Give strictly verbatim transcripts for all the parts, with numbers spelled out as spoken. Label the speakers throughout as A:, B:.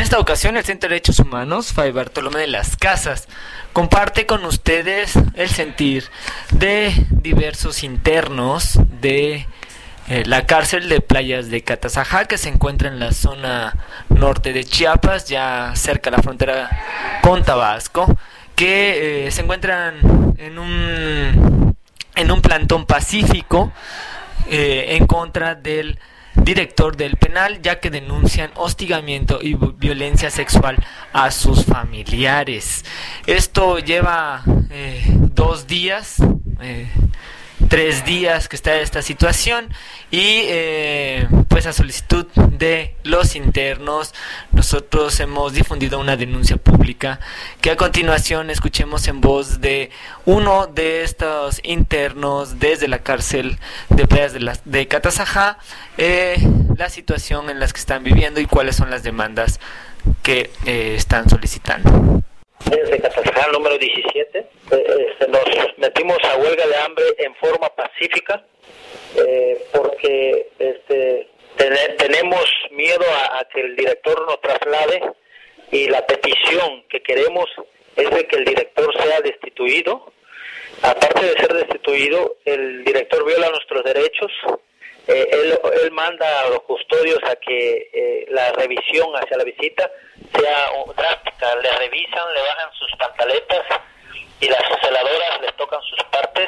A: esta ocasión, el Centro de Derechos Humanos, Fray Bartolomé de las Casas, comparte con ustedes el sentir de diversos internos de eh, la cárcel de Playas de Catazajá, que se encuentra en la zona norte de Chiapas, ya cerca de la frontera con Tabasco, que eh, se encuentran en un, en un plantón pacífico eh, en contra del director del penal, ya que denuncian hostigamiento y violencia sexual a sus familiares. Esto lleva eh, dos días, eh, tres días que está esta situación y eh, pues a solicitud de los internos nosotros hemos difundido una denuncia pública que a continuación escuchemos en voz de uno de estos internos desde la cárcel de Playas de, la, de Catazajá, eh, la situación en las que están viviendo y cuáles son las demandas que eh, están solicitando.
B: Desde Catazajá, número diecisiete, este, nos metimos a huelga de hambre en forma pacífica eh, porque este, ten- tenemos miedo a, a que el director nos traslade, y la petición que queremos es de que el director sea destituido. Aparte de ser destituido, el director viola nuestros derechos. Eh, él, él manda a los custodios a que eh, la revisión hacia la visita sea drástica. Le revisan, le bajan sus pantaletas y las celadoras les tocan sus partes.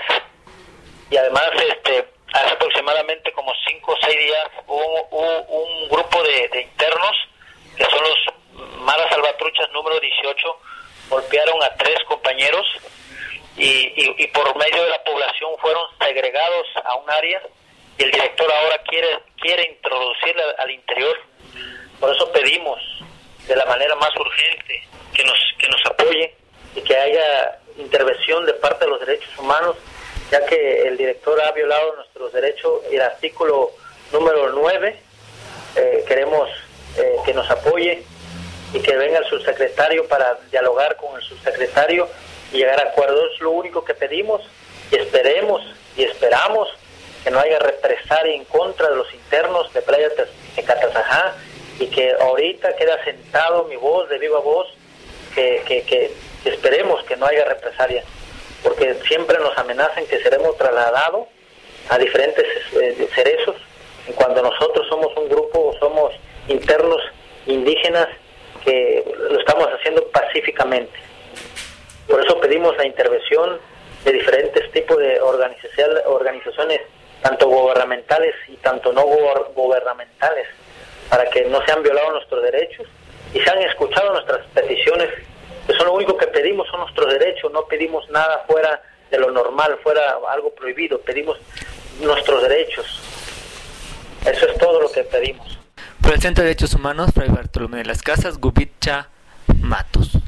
B: Y además, este, hace aproximadamente como cinco o seis días hubo, hubo un grupo de, de internos, que son los Malas Salvatruchas número dieciocho, golpearon a tres compañeros y, y, y por medio de la población fueron segregados a un área. Y el director ahora quiere quiere introducirle al, al interior. Por eso pedimos de la manera más urgente que nos que nos apoye y que haya intervención de parte de los derechos humanos, ya que el director ha violado nuestros derechos. Y el artículo número nueve, eh, queremos eh, que nos apoye y que venga el subsecretario para dialogar con el subsecretario y llegar a acuerdos. Es lo único que pedimos, y esperemos y esperamos que no haya represalia en contra de los internos de Playas de Catazajá, y que ahorita quede asentado mi voz de viva voz, que, que, que, que esperemos que no haya represalia, porque siempre nos amenazan que seremos trasladados a diferentes eh, cerezos, y cuando nosotros somos un grupo, somos internos indígenas que lo estamos haciendo pacíficamente. Por eso pedimos la intervención de diferentes tipos de organizaciones, organizaciones tanto gubernamentales y tanto no gubernamentales, para que no sean violados nuestros derechos y se han escuchado nuestras peticiones, que son lo único que pedimos, son nuestros derechos. No pedimos nada fuera de lo normal, fuera algo prohibido, pedimos nuestros derechos. Eso es todo lo que pedimos.
A: Por el Centro de Derechos Humanos, Fray Bartolomé de las Casas, Gubitcha Matos.